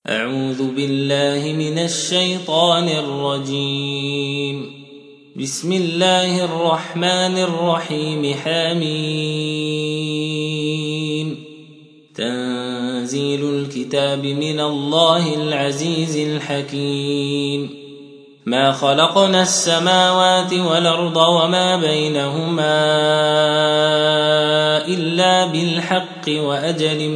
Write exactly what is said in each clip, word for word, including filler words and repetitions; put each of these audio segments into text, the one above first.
أعوذ بالله من الشيطان الرجيم. بسم الله الرحمن الرحيم. حميم. تنزيل الكتاب من الله العزيز الحكيم. ما خلقنا السماوات والأرض وما بينهما إلا بالحق وأجل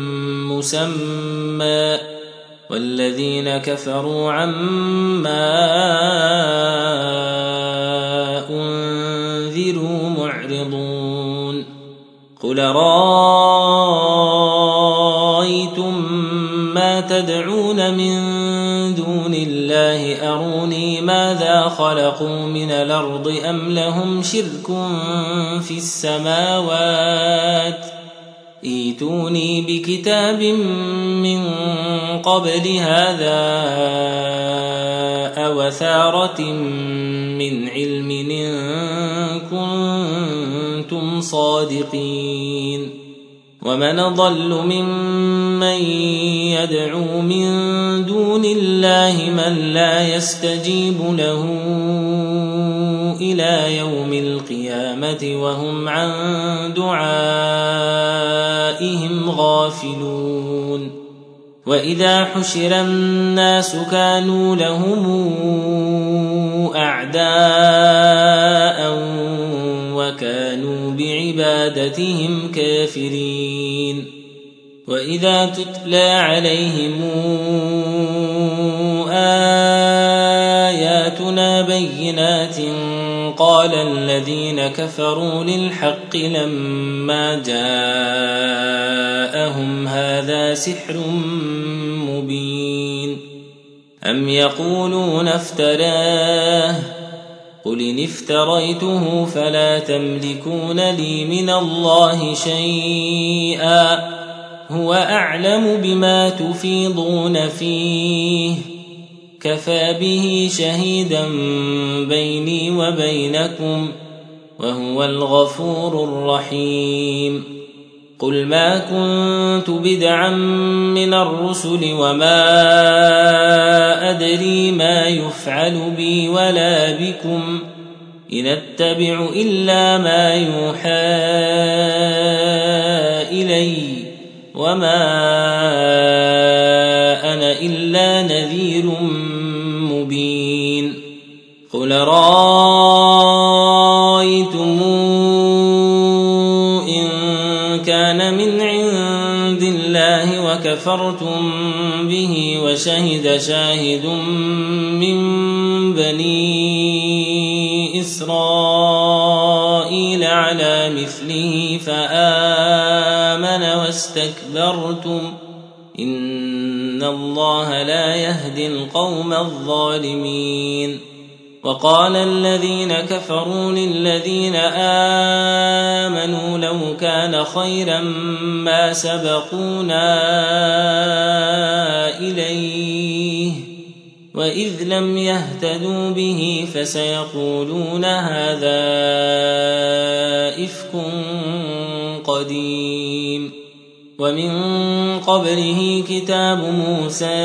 مسمى، والذين كفروا عما أنذروا معرضون. قل رأيتم ما تدعون من دون الله أروني ماذا خلقوا من الأرض أم لهم شرك في السماوات، ائتوني بكتاب من قبل هذا أو أثارة من علم إن كنتم صادقين. ومن ضل ممن يدعو من دون الله من لا يستجيب له إلى يوم القيامة وهم عن دعائهم غافلون. وإذا حشر الناس كانوا لهم أعداء وكانوا بعبادتهم كافرين. وإذا تتلى عليهم آياتنا بينات قال الذين كفروا للحق لما جاءهم هذا سحر مبين. أم يقولون افتراه، قل إن افتريته فلا تملكون لي من الله شيئا، هو أعلم بما تفيضون فيه، كفى به شهيدا بيني وبينكم وهو الغفور الرحيم. قل ما كنت بدعا من الرسل وما أدري ما يفعل بي ولا بكم، إن أتبع إلا ما يوحى إلي وما أنا إلا نذير مبين. قل رأيتم إن كان من عند الله وكفرتم به وشهد شاهد من بني إسرائيل على مثله فآمن واستكبرتم إن الله لا يهدي القوم الظالمين. وقال الذين كفروا للذين آمنوا لو كان خيرا ما سبقونا إليه، وإذ لم يهتدوا به فسيقولون هذا إفك قديم. ومن قبله كتاب موسى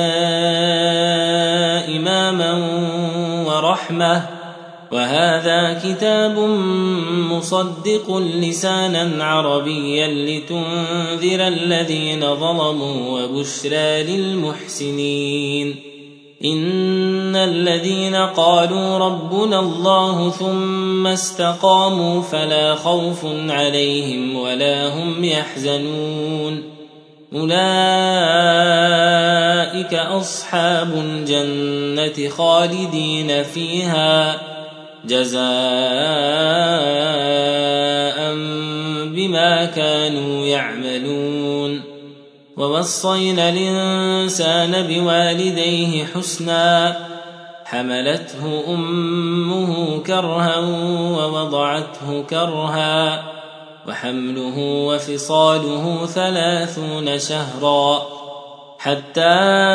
إماما ورحمة، وهذا كتاب مصدق لسانا عربيا لتنذر الذين ظلموا وبشرى للمحسنين. إن الذين قالوا ربنا الله ثم استقاموا فلا خوف عليهم ولا هم يحزنون، أولئك أصحاب الجنة خالدين فيها جزاء بما كانوا يعملون. ووصينا الإنسان بوالديه حسنا، حملته أمه كرها ووضعته كرها، وحمله وفصاله ثلاثون شهرا، حتى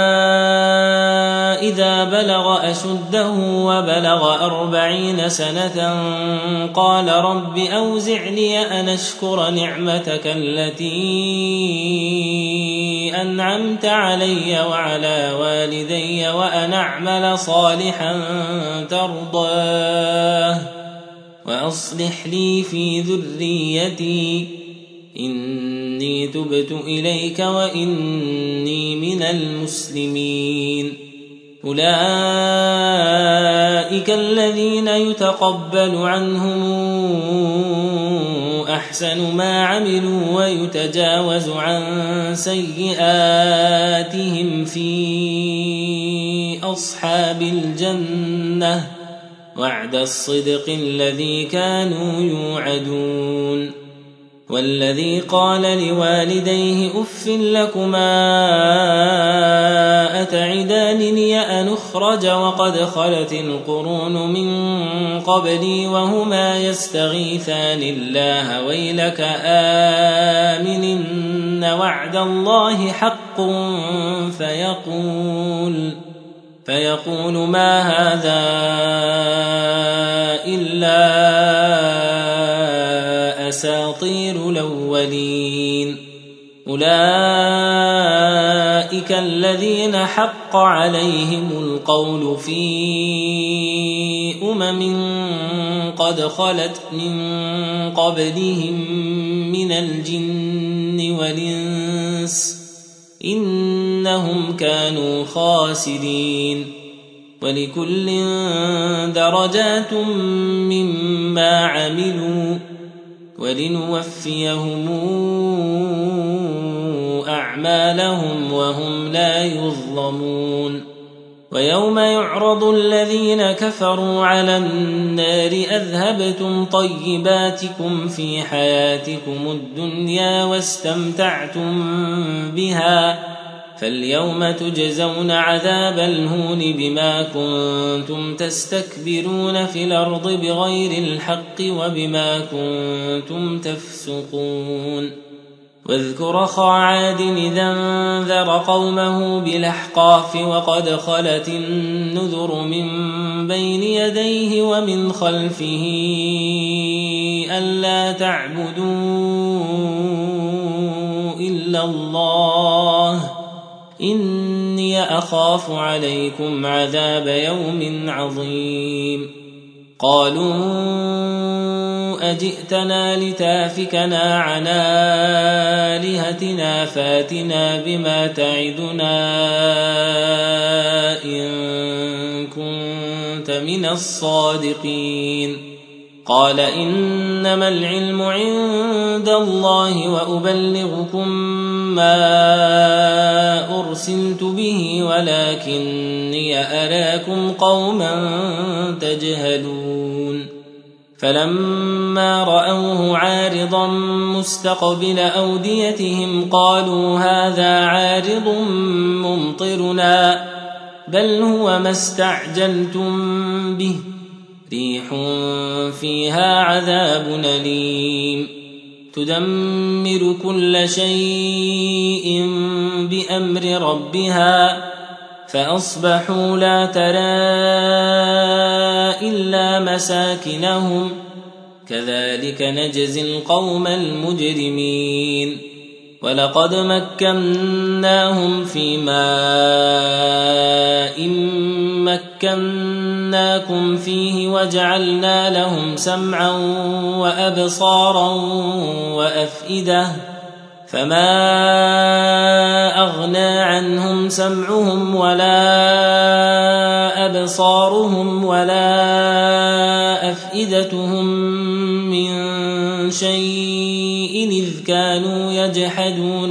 إذا بلغ أشده وبلغ أربعين سنة قال رب أوزعني أن أشكر نعمتك التي أنعمت علي وعلى والدي وأن أعمل صالحا ترضاه وأصلح لي في ذريتي إني تبت إليك وإني من المسلمين. أولئك الذين يتقبل عنهم أحسن ما عملوا ويتجاوز عن سيئاتهم في أصحاب الجنة وعد الصدق الذي كانوا يوعدون. والذي قال لوالديه أف لكما أتعدانني أن أخرج وقد خلت القرون من قبلي وهما يستغيثان الله ويلك آمن إن وعد الله حق فيقول فيقول ما هذا إلا أساطير الأولين. أولئك الذين حق عليهم القول في أمم قد خلت من قبلهم من الجن والإنس إنهم كانوا خاسرين. ولكل درجات مما عملوا ولنوفيهم أعمالهم وهم لا يظلمون. ويوم يعرض الذين كفروا على النار أذهبتم طيباتكم في حياتكم الدنيا واستمتعتم بها فاليوم تجزون عذاب الهون بما كنتم تستكبرون في الأرض بغير الحق وبما كنتم تفسقون. واذكر أخا عاد إذا انذر قومه بالأحقاف وقد خلت النذر من بين يديه ومن خلفه ألا تعبدوا إلا الله إني أخاف عليكم عذاب يوم عظيم. قالوا أجئتنا لتافكنا عن آلهتنا فاتنا بما تعدنا إن كنت من الصادقين. قال إنما العلم عند الله وأبلغكم ما أرسلت به ولكني أراكم قوما تجهلون. فلما رأوه عارضا مستقبل أوديتهم قالوا هذا عارض ممطرنا بل هو ما استعجلتم به ريح فيها عذاب أليم تدمر كل شيء بأمر ربها فأصبحوا لا ترى إلا مساكنهم كذلك نجزي القوم المجرمين. ولقد مكناهم في ماء مكناكم فيه وجعلنا لهم سمعا وأبصارا وأفئدة فما أغنى عنهم سمعهم ولا أبصارهم ولا أفئدتهم من شيء إذ كانوا يجحدون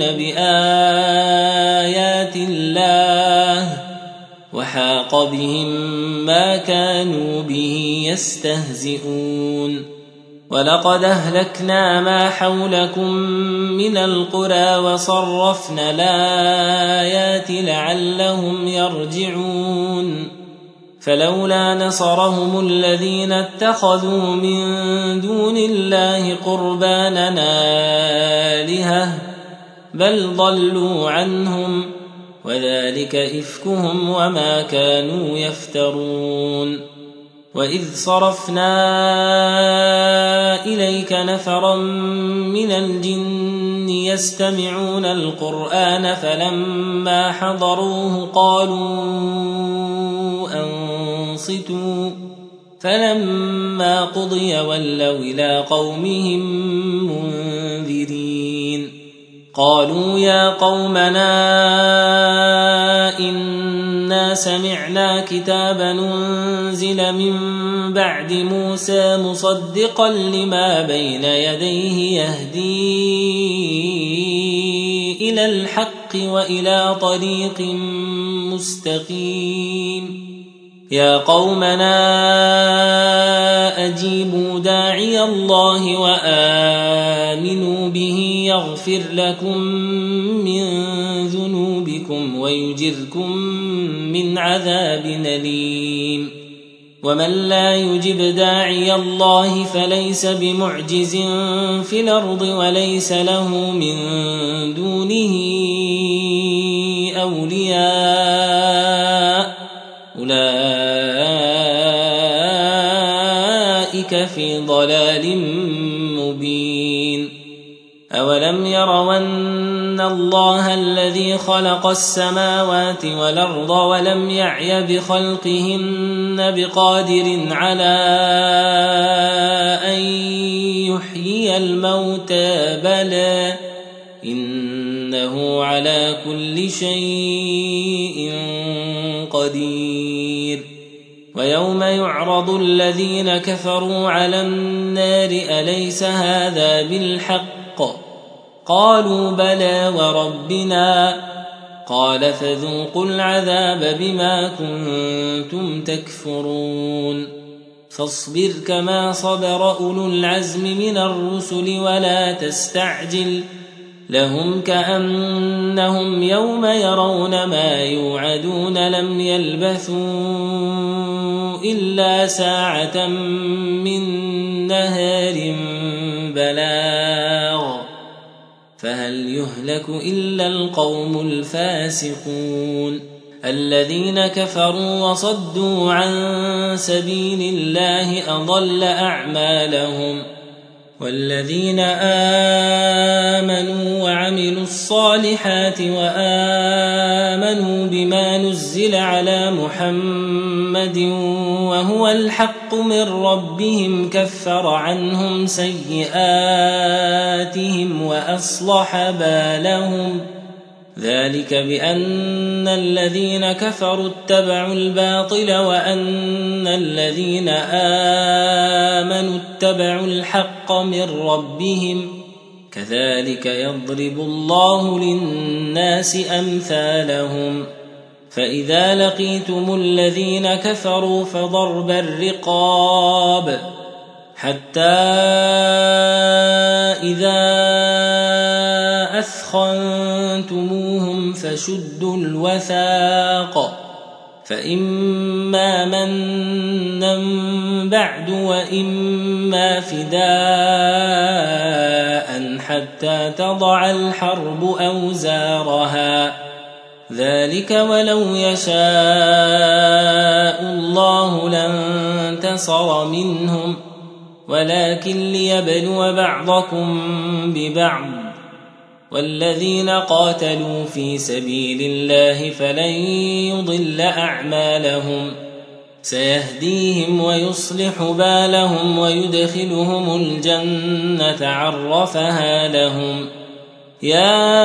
بآيات الله وحاق بهم ما كانوا به يستهزئون. ولقد أهلكنا ما حولكم من القرى وصرفنا الآيات لعلهم يرجعون. فلولا نصرهم الذين اتخذوا من دون الله قربانا آلهة بل ضلوا عنهم وذلك إفكهم وما كانوا يفترون. وإذ صرفنا إليك نفرا من الجن يستمعون القرآن فلما حضروه قالوا أنصتوا فلما قضي ولوا إلى قومهم منذرين. قالوا يا قومنا إنا سمعنا كتابا أنزل من بعد موسى مصدقا لما بين يديه يهدي إلى الحق وإلى طريق مستقيم. يا قومنا أجيبوا داعي الله وآمنوا به يغفر لكم من ذنوبكم ويجركم من عذاب أليم. ومن لا يجب داعي الله فليس بمعجز في الأرض وليس له من دونه أولياء أولئك في ضلال مبين. أولم يروا أن الله الذي خلق السماوات والأرض ولم يعي بخلقهن بقادر على أن يحيي الموتى بلى إنه على كل شيء قدير. ويوم يعرض الذين كفروا على النار أليس هذا بالحق؟ قالوا بلى وربنا. قال فذوقوا العذاب بما كنتم تكفرون. فاصبر كما صبر أولو العزم من الرسل ولا تستعجل لهم كأنهم يوم يرون ما يوعدون لم يلبثوا إلا ساعة من نهار بلاغ فهل يهلك إلا القوم الفاسقون الذين كفروا وصدوا عن سبيل الله أضل أعمالهم. والذين آمنوا وعملوا الصالحات وآمنوا بما نزل على محمد وهو الحق من ربهم كفر عنهم سيئاتهم وأصلح بالهم. ذلك بأن الذين كفروا اتبعوا الباطل وأن الذين آمنوا اتبعوا الحق من ربهم كذلك يضرب الله للناس أمثالهم. فإذا لقيتم الذين كفروا فضرب الرقاب حتى إذا أثخنتموهم فشدوا الوثاق فإما منا بعد وإما فداء حتى تضع الحرب أوزارها ذلك ولو يشاء الله لانتصر منهم ولكن ليبلو بعضكم ببعض والذين قاتلوا في سبيل الله فلن يضل أعمالهم سيهديهم ويصلح بالهم ويدخلهم الجنة عرفها لهم. يا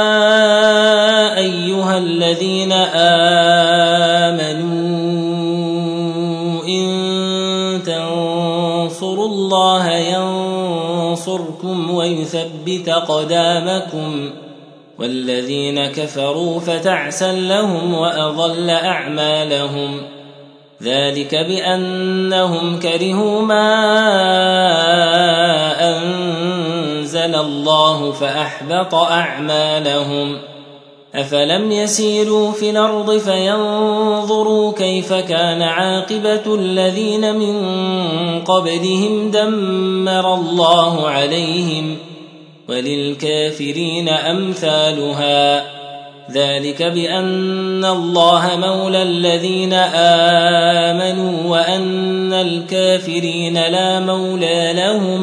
أيها الذين آمنوا إن تنصروا الله ينصركم ويثبت قدامكم والذين كفروا فتعسا لهم وأضل أعمالهم. ذلك بأنهم كرهوا ما أنزل الله فأحبط أعمالهم. أفلم يسيروا في الأرض فينظروا كيف كان عاقبة الذين من قبلهم دمر الله عليهم وللكافرين أمثالها ذلك بأن الله مولى الذين آمنوا وأن الكافرين لا مولى لهم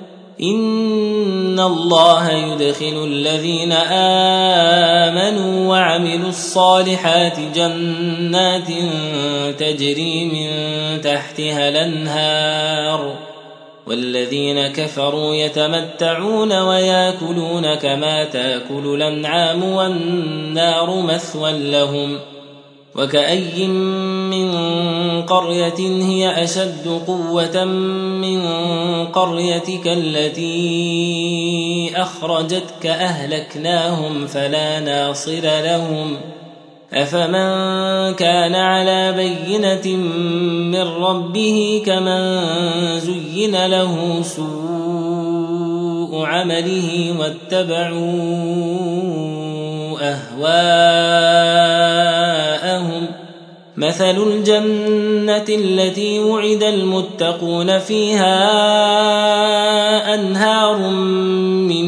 إن الله يدخل الذين آمنوا وعملوا الصالحات جنات تجري من تحتها الأنهار والذين كفروا يتمتعون ويأكلون كما تأكل الأنعام والنار مثوى لهم وكأي من قرية هي أشد قوة من قريتك التي أخرجتك أهلكناهم فلا ناصر لهم أفمن كان على بينة من ربه كمن زين له سوء عمله واتبعوا أهواءهم مثل الجنة التي وعد المتقون فيها أنهار من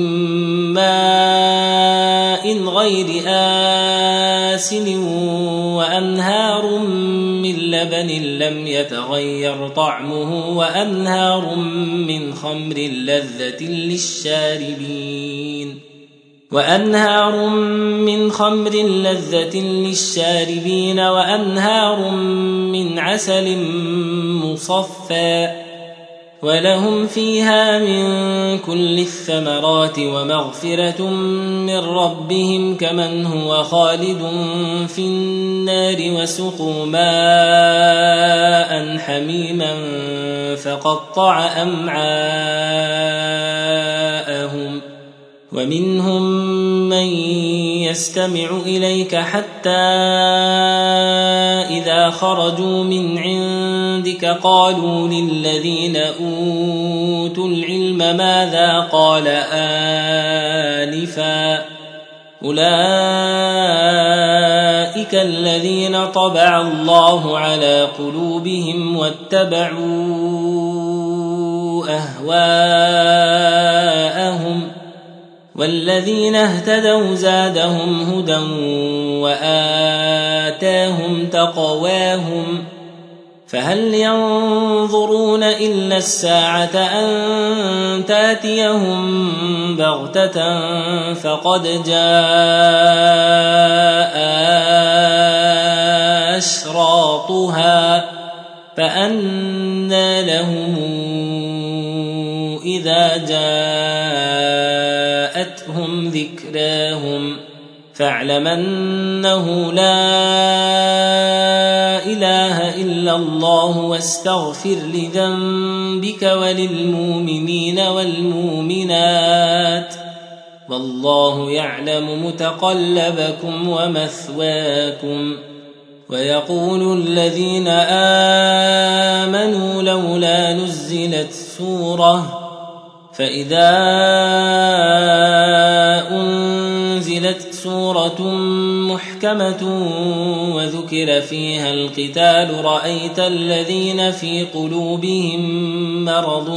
ماء غير آسن وأنهار من لبن لم يتغير طعمه وأنهار من خمر لذة للشاربين وأنهار من خمر لذة للشاربين وأنهار من عسل مصفى ولهم فيها من كل الثمرات ومغفرة من ربهم كمن هو خالد في النار وسقوا ماء حميما فقطع أمعاءهم ومنهم من يستمع إليك حتى إذا خرجوا من عندك قالوا للذين أوتوا العلم ماذا قال آنفا أولئك الذين طبع الله على قلوبهم واتبعوا أهواءهم والذين اهتدوا زادهم هدى وآتاهم تقواهم فهل ينظرون إلا الساعة أن تأتيهم بغتة فقد جاء أشراطها فأنى لهم إذا جاءتهم ذكراهم فاعلم أنه لا إله إلا الله واستغفر لذنبك وللمؤمنين والمؤمنات والله يعلم متقلبكم ومثواكم ويقول الذين آمنوا لولا نزلت سورة فإذا أنزلت سورة محكمة وذكر فيها القتال رأيت الذين في قلوبهم مرض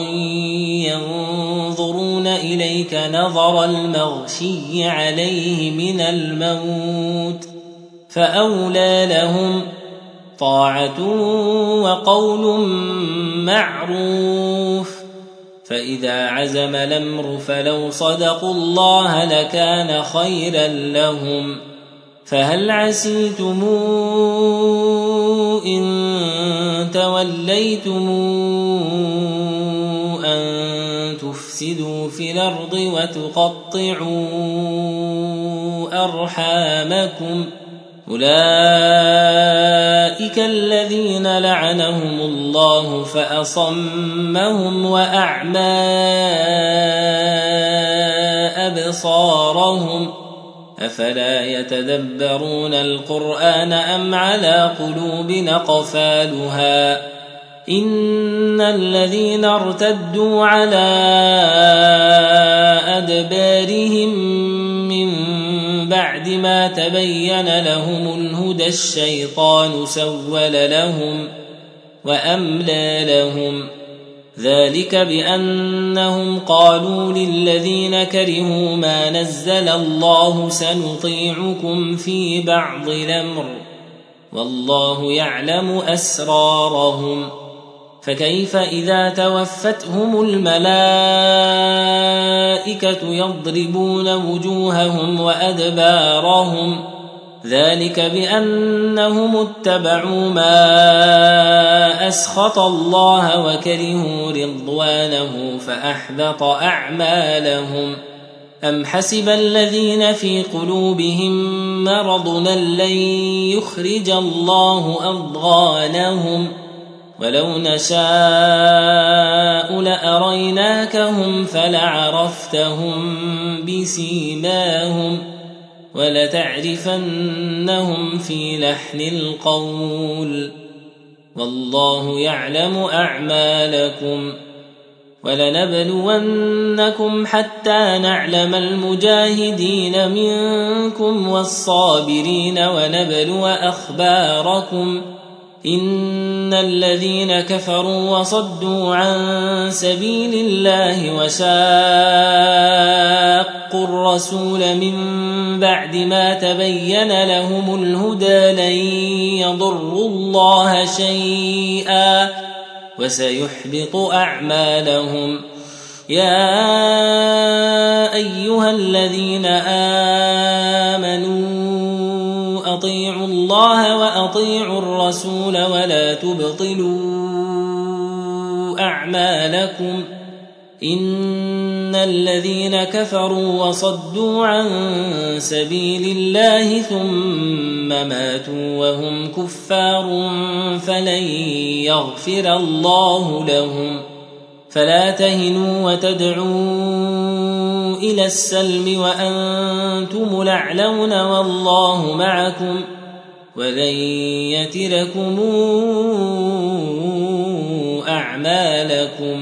ينظرون إليك نظر المغشي عليه من الموت فأولى لهم طاعة وقول معروف فإذا عزم الأمر فلو صدقوا الله لكان خيرا لهم فهل عسيتم إن توليتم أن تفسدوا في الأرض وتقطعوا أرحامكم أولئك الذين لعنهم الله فأصمهم وأعمى أبصارهم أفلا يتدبرون القرآن أم على قلوب أقفالها إن الذين ارتدوا على أدبارهم من بعد ما تبين لهم الهدى الشيطان سول لهم وأملى لهم ذلك بأنهم قالوا للذين كرهوا ما نزل الله سنطيعكم في بعض الأمر والله يعلم أسرارهم فكيف إذا توفتهم الملائكة يضربون وجوههم وأدبارهم ذلك بأنهم اتبعوا ما أسخط الله وكرهوا رضوانه فأحبط أعمالهم أم حسب الذين في قلوبهم مرض لن يخرج الله أضغانهم ولو نشاء لأريناكهم فلعرفتهم بسيماهم ولتعرفنهم في لحن القول والله يعلم أعمالكم ولنبلونكم حتى نعلم المجاهدين منكم والصابرين ونبلو أخباركم إن الذين كفروا وصدوا عن سبيل الله وشاقوا الرسول من بعد ما تبين لهم الهدى لن يضروا الله شيئا وسيحبط أعمالهم يا أيها الذين آمنوا أطيعوا الله وأطيعوا الرسول ولا تبطلوا أعمالكم إن الذين كفروا وصدوا عن سبيل الله ثم ماتوا وهم كفار فلن يغفر الله لهم فلا تهنوا وتدعوا إلى السلم وأنتم الأعلون والله معكم ولن يتركم أعمالكم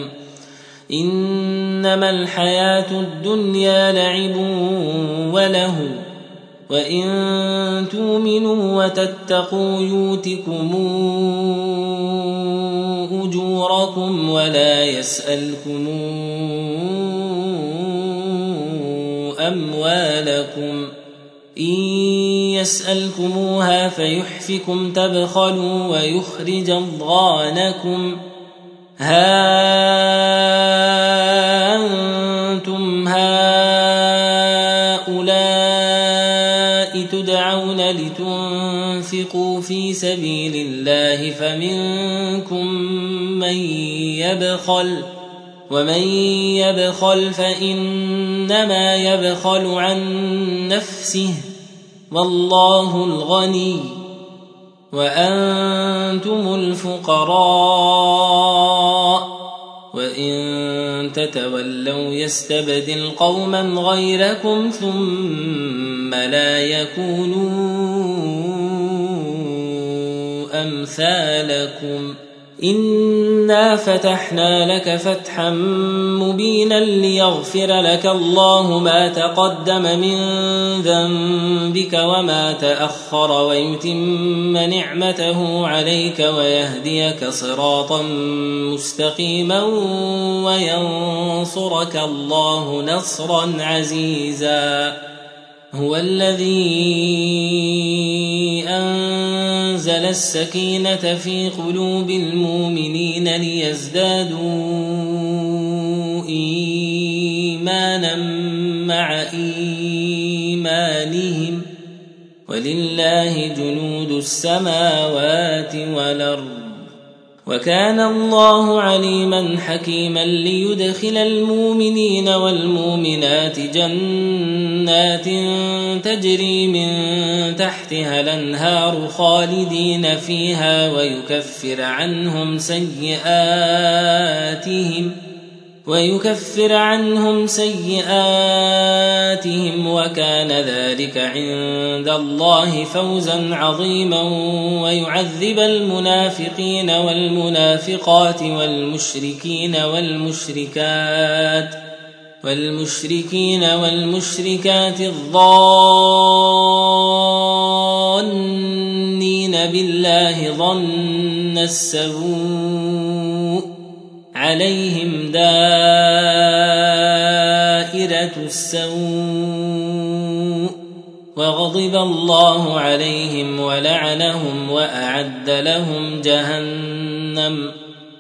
إنما الحياة الدنيا لعب وله وإن تؤمنوا وتتقوا يؤتكم أجوركم ولا يسألكم أموالكم إن يسألكموها فيحفكم تبخلوا ويخرج أضغانكم ها أنتم هؤلاء تدعون لتنفقوا في سبيل الله فمنكم من يبخل ومن يبخل فإنما يبخل عن نفسه والله الغني وأنتم الفقراء وإن تتولوا يستبدل قوما غيركم ثم لا يكونوا أمثالكم إنا فتحنا لك فتحا مبينا ليغفر لك الله ما تقدم من ذنبك وما تأخر ويتم نعمته عليك ويهديك صراطا مستقيما وينصرك الله نصرا عزيزا هو الذي أنزل السكينة في قلوب المؤمنين ليزدادوا إيمانا مع إيمانهم ولله جنود السماوات والأرض وكان الله عليما حكيما ليدخل المؤمنين والمؤمنات جنات تجري من تحتها الأنهار خالدين فيها ويكفر عنهم سيئاتهم ويكفر عنهم سيئاتهم وكان ذلك عند الله فوزا عظيما ويعذب المنافقين والمنافقات والمشركين والمشركات والمشركين والمشركات الظانين بالله ظن السوء عليهم السوء وغضب الله عليهم ولعنهم وأعد لهم جهنم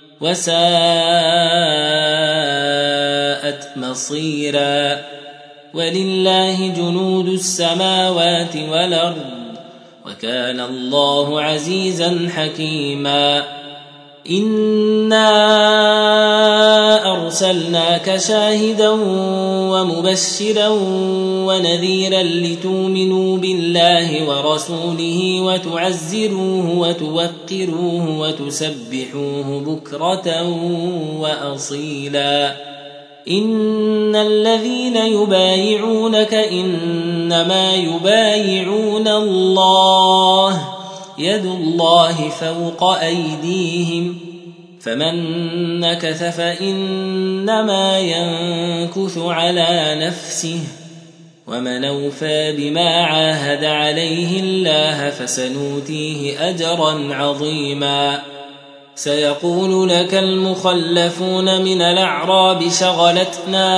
وساءت مصيرا ولله جنود السماوات والأرض وكان الله عزيزا حكيما إنا أرسلناك شاهدا ومبشرا ونذيرا لتؤمنوا بالله ورسوله وتعزروه وتوقروه وتسبحوه بكرة وأصيلا إن الذين يبايعونك إنما يبايعون الله يد الله فوق أيديهم فمن نكث فإنما ينكث على نفسه ومن أوفى بما عاهد عليه الله فسنؤتيه أجرا عظيما سيقول لك المخلفون من الأعراب شغلتنا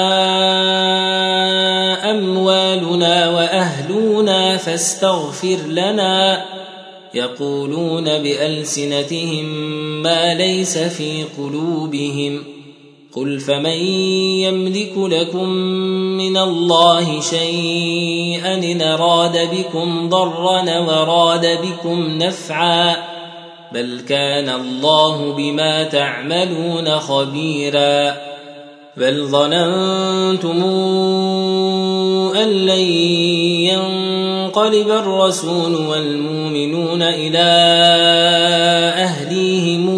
أموالنا وأهلنا فاستغفر لنا يقولون بألسنتهم ما ليس في قلوبهم قل فمن يملك لكم من الله شيئا إن أراد بكم ضرا وراد بكم نفعا بل كان الله بما تعملون خبيرا بل ظننتم أن لن ينقلب الرسول والمؤمنون إلى أهليهم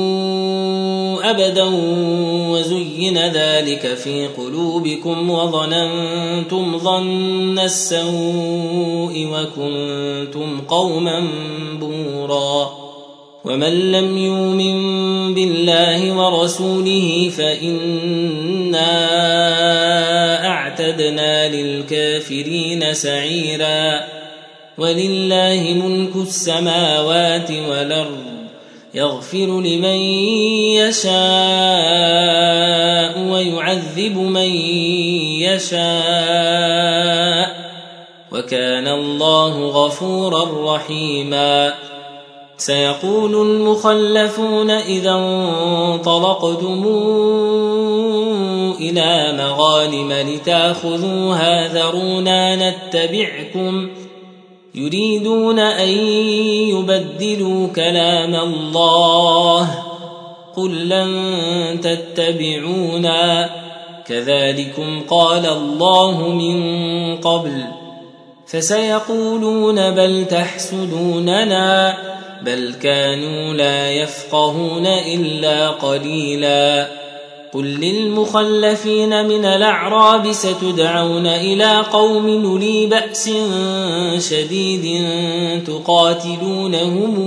أبدا وزين ذلك في قلوبكم وظننتم ظن السوء وكنتم قوما بورا ومن لم يؤمن بالله ورسوله فإنا أعتدنا للكافرين سعيرا ولله ملك السماوات والأرض يغفر لمن يشاء ويعذب من يشاء وكان الله غفورا رحيما سيقول المخلفون إذا انطلقتم إلى مغانم لتأخذوها ذرونا نتبعكم يريدون أن يبدلوا كلام الله قل لن تتبعونا كذلكم قال الله من قبل فسيقولون بل تحسدوننا بل كانوا لا يفقهون إلا قليلا قل للمخلفين من الأعراب ستدعون إلى قوم أولي بأس شديد تقاتلونهم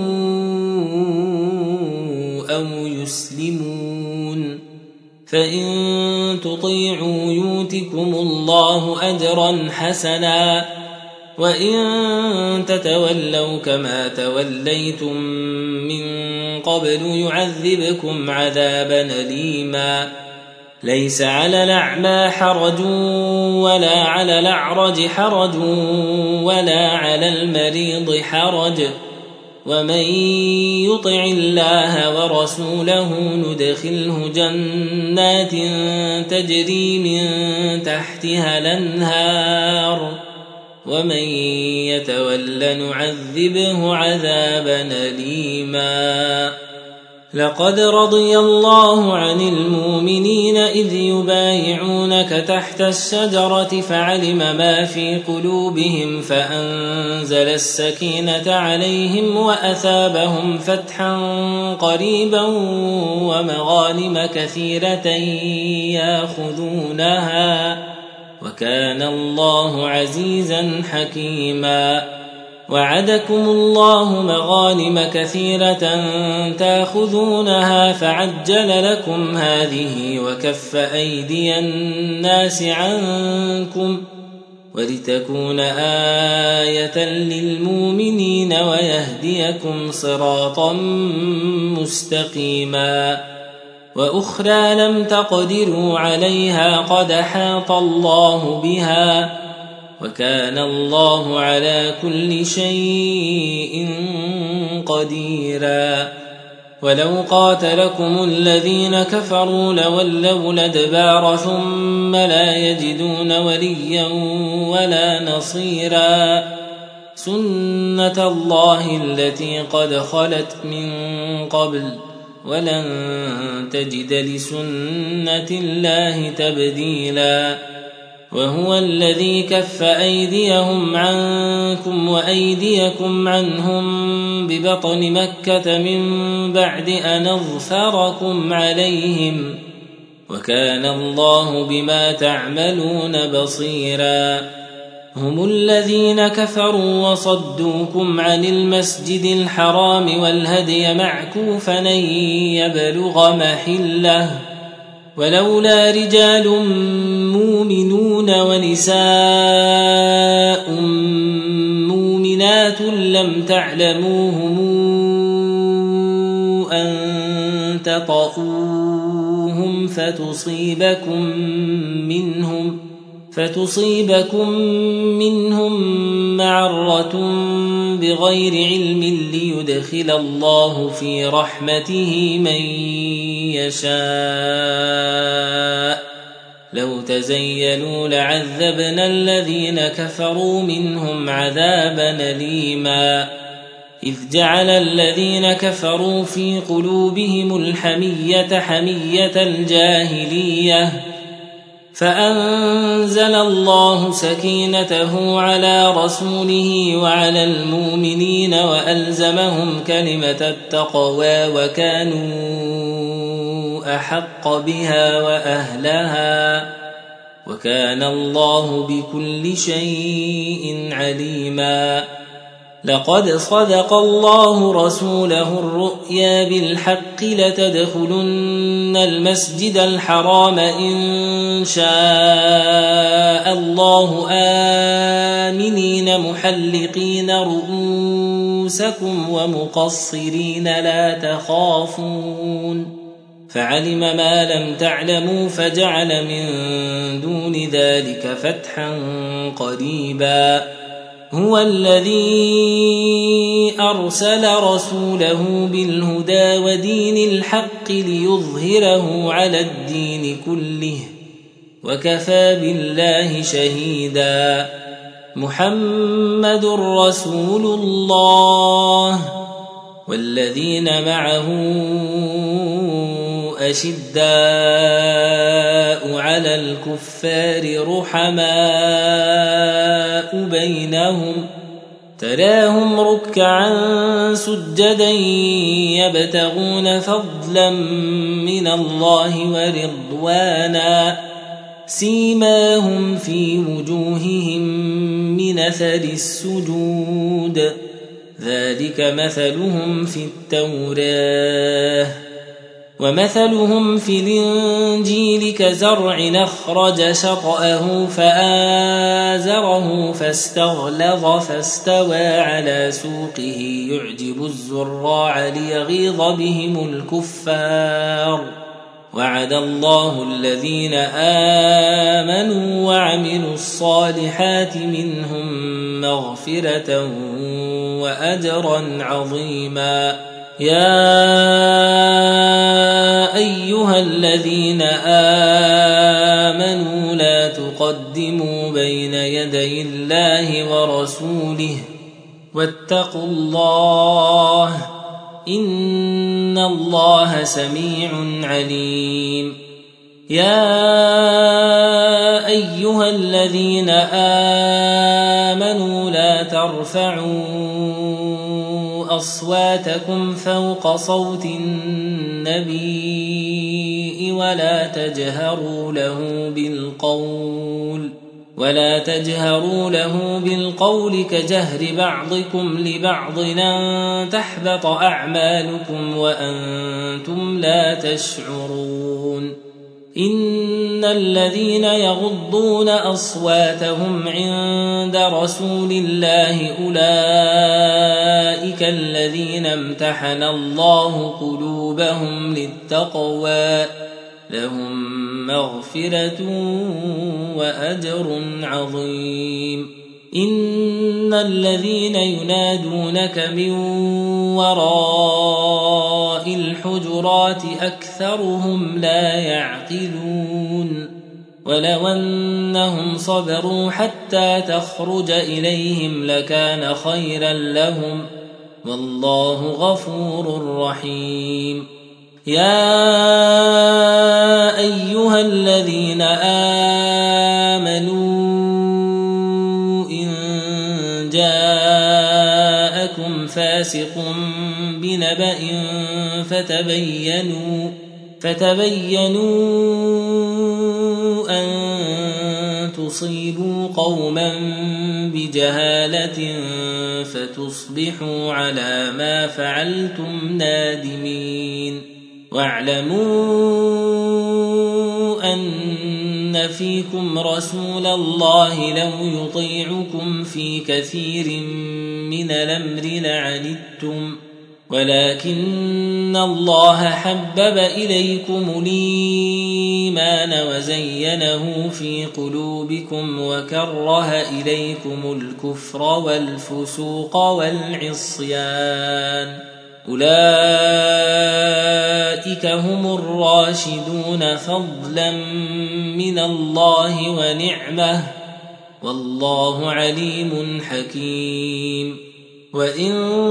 أو يسلمون فإن تطيعوا يؤتكم الله أجرا حسنا وإن تتولوا كما توليتم من قبل يعذبكم عذابا أليما ليس على الأعمى حرج ولا على الأعرج حرج ولا على المريض حرج ومن يطع الله ورسوله ندخله جنات تجري من تحتها الأنهار ومن يتول نعذبه عذابا أليما لقد رضي الله عن المؤمنين إذ يبايعونك تحت الشجرة فعلم ما في قلوبهم فأنزل السكينة عليهم وأثابهم فتحا قريبا ومغانم كثيرة ياخذونها وكان الله عزيزا حكيما وعدكم الله مغانم كثيرة تاخذونها فعجل لكم هذه وكف أيدي الناس عنكم ولتكون آية للمؤمنين ويهديكم صراطا مستقيما وأخرى لم تقدروا عليها قد أحاط الله بها وكان الله على كل شيء قديرا ولو قاتلكم الذين كفروا لولوا الأدبار ثم لا يجدون وليا ولا نصيرا سنة الله التي قد خلت من قبل ولن تجد لسنة الله تبديلا وهو الذي كف أيديهم عنكم وأيديكم عنهم ببطن مكة من بعد أن أظفركم عليهم وكان الله بما تعملون بصيرا هم الذين كفروا وصدوكم عن المسجد الحرام والهدي معكوفا أن يبلغ محله ولولا رجال مؤمنون ونساء مؤمنات لم تعلموهم أن تطؤوهم فتصيبكم منهم فتصيبكم منهم معرة بغير علم ليدخل الله في رحمته من يشاء لو تزيلوا لعذبنا الذين كفروا منهم عذابا أليما إذ جعل الذين كفروا في قلوبهم الحمية حمية الجاهلية فأنزل الله سكينته على رسوله وعلى المؤمنين وألزمهم كلمة التقوى وكانوا أحق بها وأهلها وكان الله بكل شيء عليما لقد صدق الله رسوله الرؤيا بالحق لتدخلن المسجد الحرام إن شاء الله آمنين محلقين رؤوسكم ومقصرين لا تخافون فعلم ما لم تعلموا فجعل من دون ذلك فتحا قريبا هو الذي أرسل رسوله بالهدى ودين الحق ليظهره على الدين كله وكفى بالله شهيدا محمد رسول الله والذين معه أشداء على الكفار رحماء بينهم تراهم ركعا سجدا يبتغون فضلا من الله ورضوانا سيماهم في وجوههم من أثر السجود ذلك مثلهم في التوراة ومثلهم في الإنجيل كزرع أخرج شطأه فآزره فاستغلظ فاستوى على سوقه يعجب الزراع ليغيظ بهم الكفار وعد الله الذين آمنوا وعملوا الصالحات منهم مغفرة وأجرا عظيما يا أيها الذين آمنوا لا تقدموا بين يدي الله ورسوله واتقوا الله إن الله سميع عليم يا أيها الذين آمنوا لا ترفعوا أصواتكم فوق صوت النبي ولا تجهروا له بالقول ولا تجهروا له بالقول كجهر بعضكم لبعض أن تحبط أعمالكم وأنتم لا تشعرون إن الذين يغضون أصواتهم عند رسول الله أولئك الذين الذين امتحن الله قلوبهم للتقوى لهم مغفرة وأجر عظيم إن الذين ينادونك من وراء الحجرات أكثرهم لا يعقلون ولو أنهم صبروا حتى تخرج إليهم لكان خيرا لهم والله غفور رحيم يا أيها الذين آمنوا إن جاءكم فاسق بنبأ فتبينوا فتبينوا أن تصيبوا قوما بجهالة فتصبحوا على ما فعلتم نادمين واعلموا أن فيكم رسول الله لو يطيعكم في كثير من الأمر لعنتم ولكن الله حبب إليكم الإيمان وزينه في قلوبكم وكره إليكم الكفر والفسوق والعصيان أولئك هم الراشدون فضلا من الله ونعمه والله عليم حكيم وإن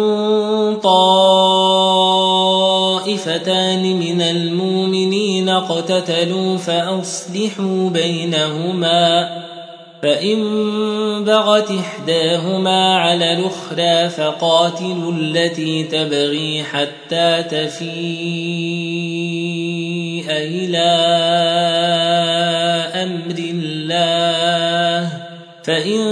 طائفتان من المؤمنين اقتتلوا فأصلحوا بينهما فإن بغت إحداهما على الأخرى فقاتلوا التي تبغي حتى تفيء إلى أمر الله فإن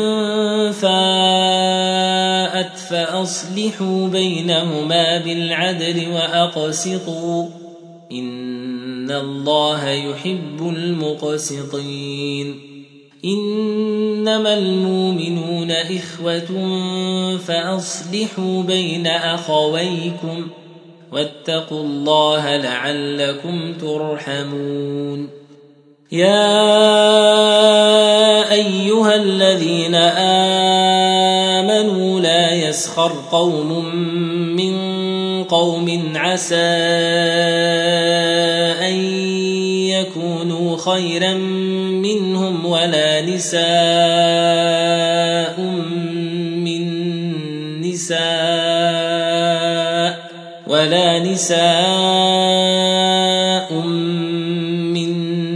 فاءت فأصلحوا بينهما بالعدل وأقسطوا إن الله يحب المقسطين إنما المؤمنون إخوة فأصلحوا بين أخويكم واتقوا الله لعلكم ترحمون يا أيها الذين آمنوا لا يسخر قوم من قوم عسى أن يكونوا خيرا منهم ولا نساء من نساء ولا نساء من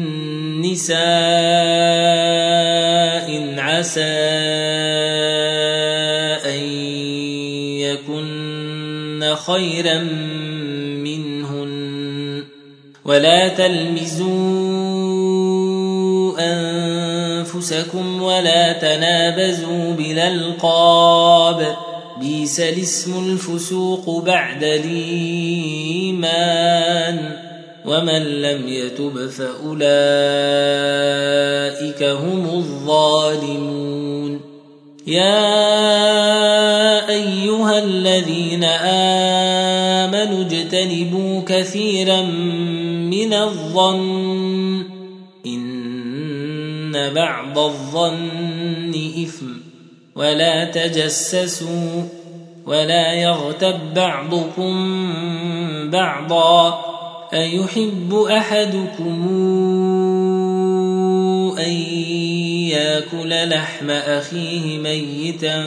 نساء عسى أن يكن خيرا منهن ولا تلمزوا أنفسكم ولا تنابزوا بالألقاب بئس الاسم الفسوق بعد الإيمان ومن لم يتب فأولئك هم الظالمون يا أيها الذين آمنوا اجتنبوا كثيرا من الظن إن بعض الظن إثم ولا تجسسوا ولا يغتب بعضكم بعضا أيحب أحدكم أن يأكل لحم أخيه ميتا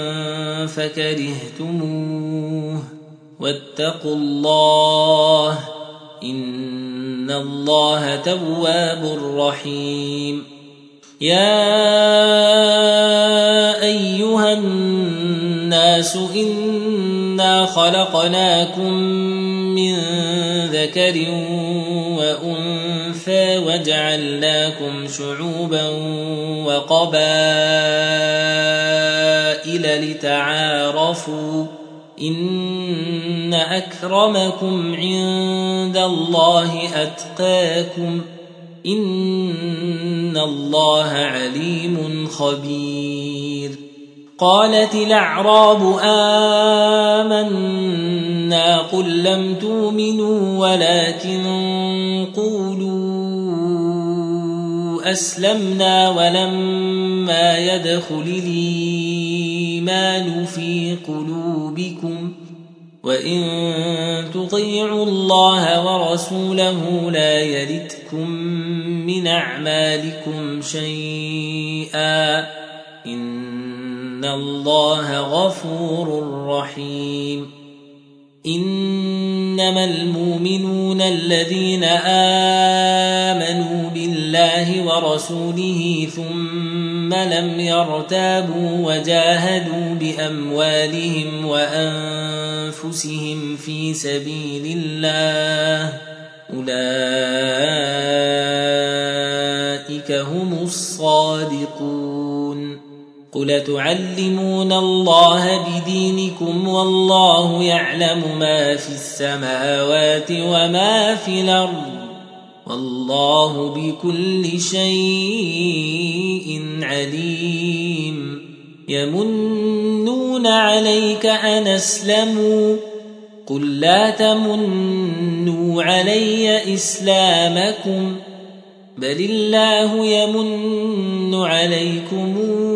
فكرهتموه واتقوا الله إن الله تواب رحيم يا أيها الناس إنا خلقناكم من ذكر وأنثى وجعلناكم شعوبا وقبائل لتعارفوا إن أكرمكم عند الله أتقاكم إن الله عليم خبير قالت الأعراب آمنا منا قل لم تؤمنوا ولكن قولوا أسلمنا ولما يدخل الإيمان في قلوبكم وإن تطيعوا الله ورسوله لا يلتكم من أعمالكم شيئا إن الله غفور رحيم إنما المؤمنون الذين آمنوا بالله ورسوله ثم لم يرتابوا وجاهدوا بأموالهم وأنفسهم في سبيل الله أولئك هم الصادقون قل تعلمون الله بدينكم والله يعلم ما في السماوات وما في الأرض والله بكل شيء عليم يمنون عليك أن أسلموا قل لا تمنوا علي إسلامكم بل الله يمن عليكم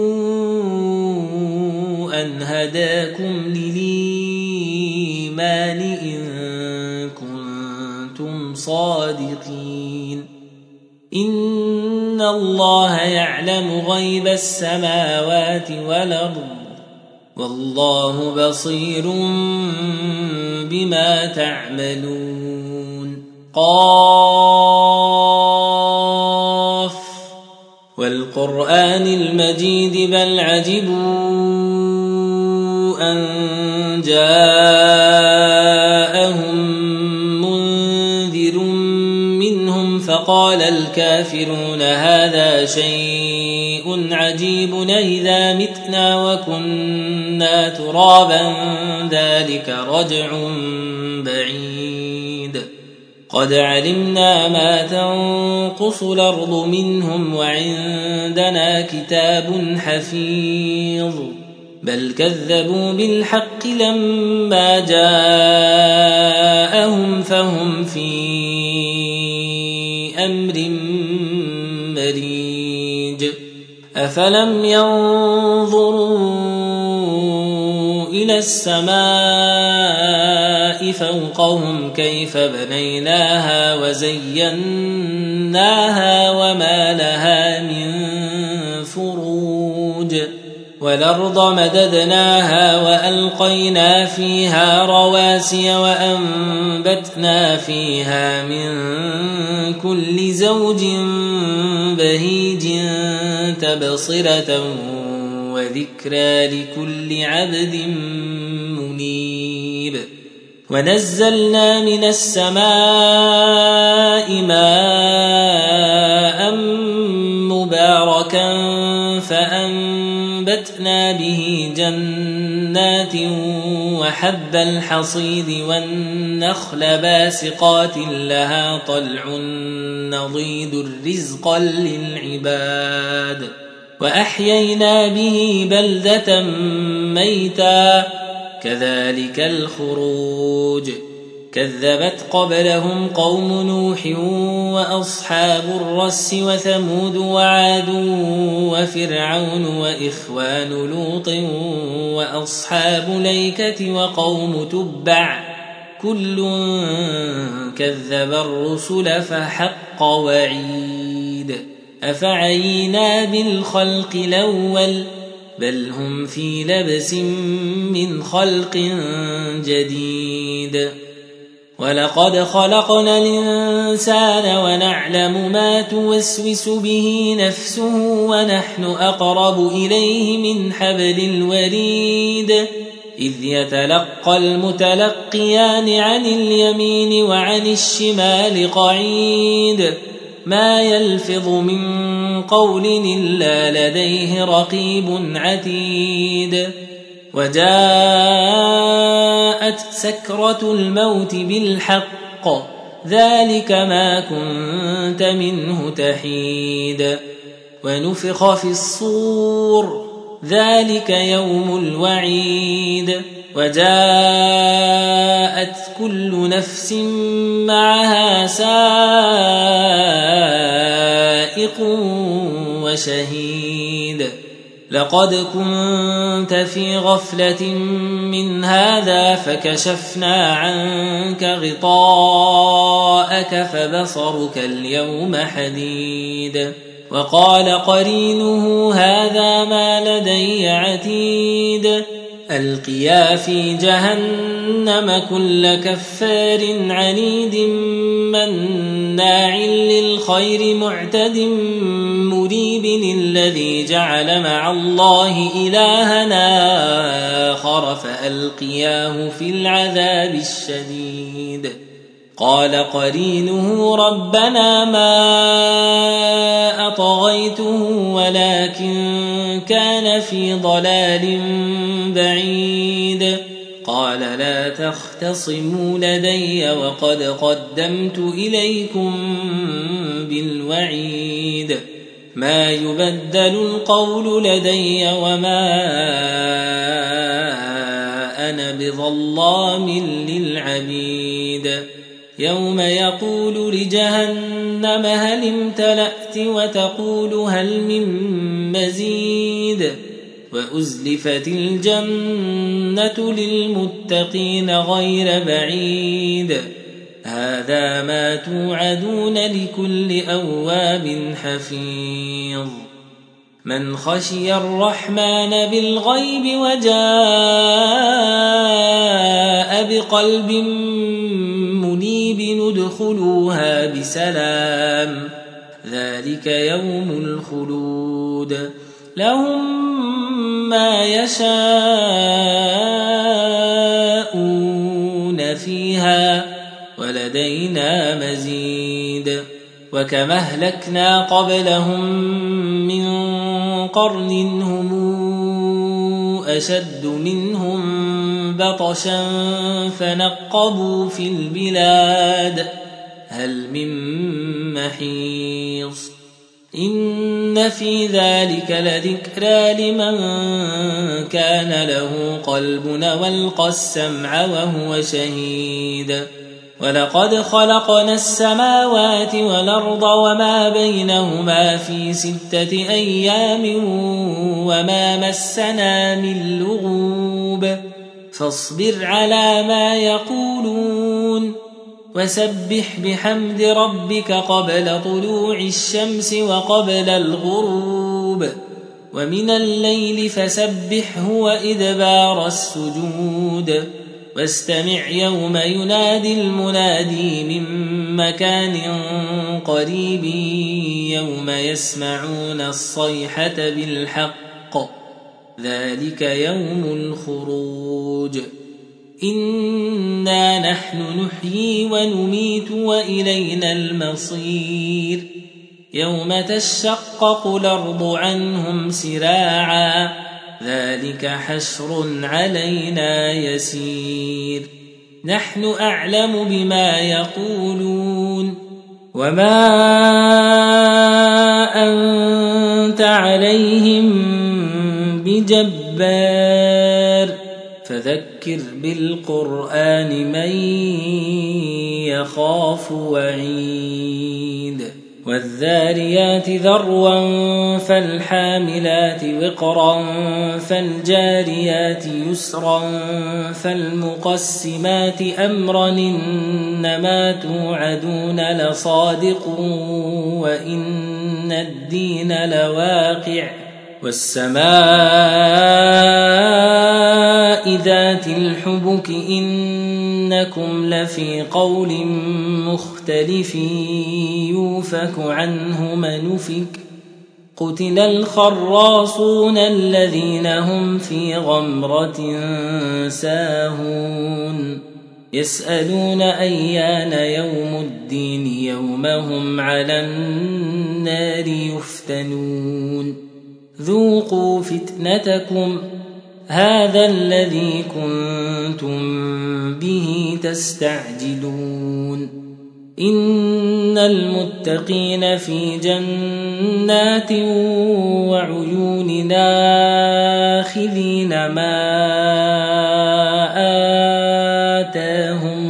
أن هداكم للإيمان إن كنتم صادقين إن الله يعلم غيب السماوات والأرض والله بصير بما تعملون قاف والقرآن المجيد بل عجبوا أن جاءهم منذر منهم فقال الكافرون هذا شيء عجيب إذا متنا وكنا ترابا ذلك رجع بعيد قد علمنا ما تنقص الأرض منهم وعندنا كتاب حفيظ بل كذبوا بالحق لما جاءهم فهم في أمر مريج أفلم ينظروا إلى السماء فوقهم كيف بنيناها وزيناها وما لها من فروج والأرض مددناها وألقينا فيها رواسي وأنبتنا فيها من كل زوج بهيج تبصرة وذكرى لكل عبد منيب ونزلنا من السماء ماء مباركا فأنبتنا به جنات وحب الحصيد والنخل باسقات لها طلع نضيد رزقا للعباد وأحيينا به بلدة ميتا كذلك الخروج كذبت قبلهم قوم نوح وأصحاب الرس وثمود وعاد وفرعون وإخوان لوط وأصحاب ليكة وقوم تبع كل كذب الرسل فحق وعيد أفعينا بالخلق الأول بل هم في لبس من خلق جديد ولقد خلقنا الإنسان ونعلم ما توسوس به نفسه ونحن أقرب إليه من حبل الوريد إذ يتلقى المتلقيان عن اليمين وعن الشمال قعيد ما يلفظ من قول إلا لديه رقيب عتيد وجاءت سكرة الموت بالحق ذلك ما كنت منه تحيد ونفخ في الصور ذلك يوم الوعيد وجاءت جاءت كل نفس معها سائق وشهيد لقد كنت في غفلة من هذا فكشفنا عنك غطاءك فبصرك اليوم حديد وقال قرينه هذا ما لدي عتيد ألقيا في جهنم كل كفار عنيد مناع للخير معتد مريب الذي جعل مع الله إلهنا آخر فألقياه في العذاب الشديد قال قرينه ربنا ما أطغيته ولكن كان في ضلال بعيد قال لا تختصموا لدي وقد قدمت إليكم بالوعيد ما يبدل القول لدي وما أنا بظلام للعبيد يوم يقول لجهنم هل امتلأت وتقول هل من مزيد وأزلفت الجنة للمتقين غير بعيد هذا ما توعدون لكل أواب حفيظ من خشي الرحمن بالغيب وجاء بقلب منيب ندخلوها بسلام ذلك يوم الخلود لهم ما يشاءون فيها ولدينا مزيد وكما أهلكنا قبلهم من قرن هم أشد منهم بطشا فنقبوا في البلاد هل من محيص إن في ذلك لذكرى لمن كان له قلب والقى السمع وهو شهيد ولقد خلقنا السماوات والأرض وما بينهما في ستة أيام وما مسنا من لغوب فاصبر على ما يقولون وسبح بحمد ربك قبل طلوع الشمس وقبل الغروب ومن الليل فسبحه وإدبار السجود واستمع يوم ينادي المنادي من مكان قريب يوم يسمعون الصيحة بالحق ذلك يوم الخروج إنا نحن نحيي ونميت وإلينا المصير يوم تشقق الأرض عنهم سراعا ذلك حشر علينا يسير نحن أعلم بما يقولون وما أنت عليهم بجبار فذكر بالقرآن من يخاف وعيد والذاريات ذروا فالحاملات وقرا فالجاريات يسرا فالمقسمات أمرا إنما توعدون لصادق وإن الدين لواقع والسماء ذات الحبك إنكم لفي قول مختلف يوفك عنه من أفك قتل الخراصون الذين هم في غمرة ساهون يسألون أيان يوم الدين يوم هم على النار يفتنون ذوقوا فتنتكم هذا الذي كنتم به تستعجلون إن المتقين في جنات وعيون آخذين ما آتاهم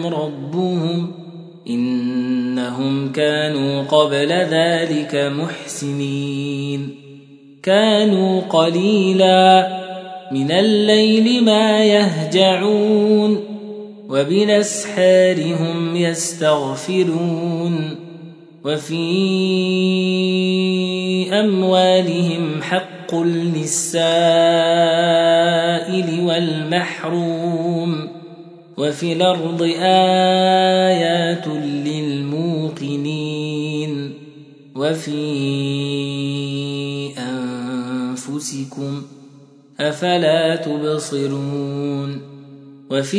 إنهم كانوا قبل ذلك محسنين كانوا قليلا من الليل ما يهجعون وبالأسحار هم يستغفرون وفي أموالهم حق للسائل والمحروم وفي الأرض آيات للموقنين وفي أنفسكم أفلا تبصرون وفي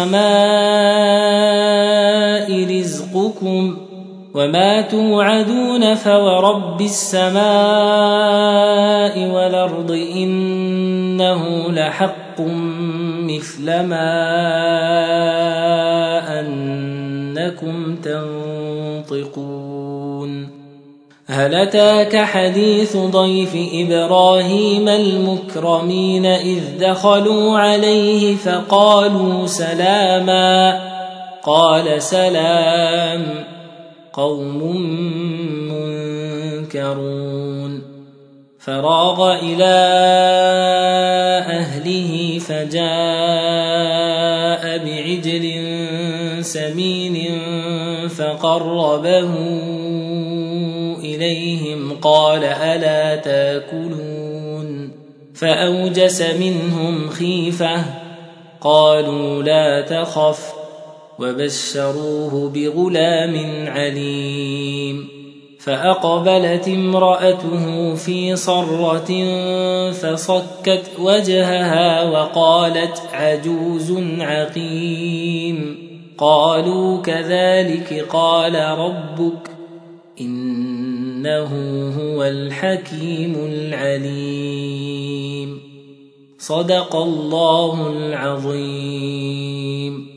السماء رزقكم وما توعدون فورب السماء والأرض إنه لحق مثل ما أنكم تنطقون هل أتاك حديث ضيف إبراهيم المكرمين إذ دخلوا عليه فقالوا سلاما قال سلام قوم منكرون فراغ إلى أهله فجاء بعجل سمين فقربه إليهم قال ألا تاكلون فأوجس منهم خيفة قالوا لا تخف وبشروه بغلام عليم فأقبلت امرأته في صرة فصكت وجهها وقالت عجوز عقيم قالوا كذلك قال ربك إنه هو الحكيم العليم صدق الله العظيم.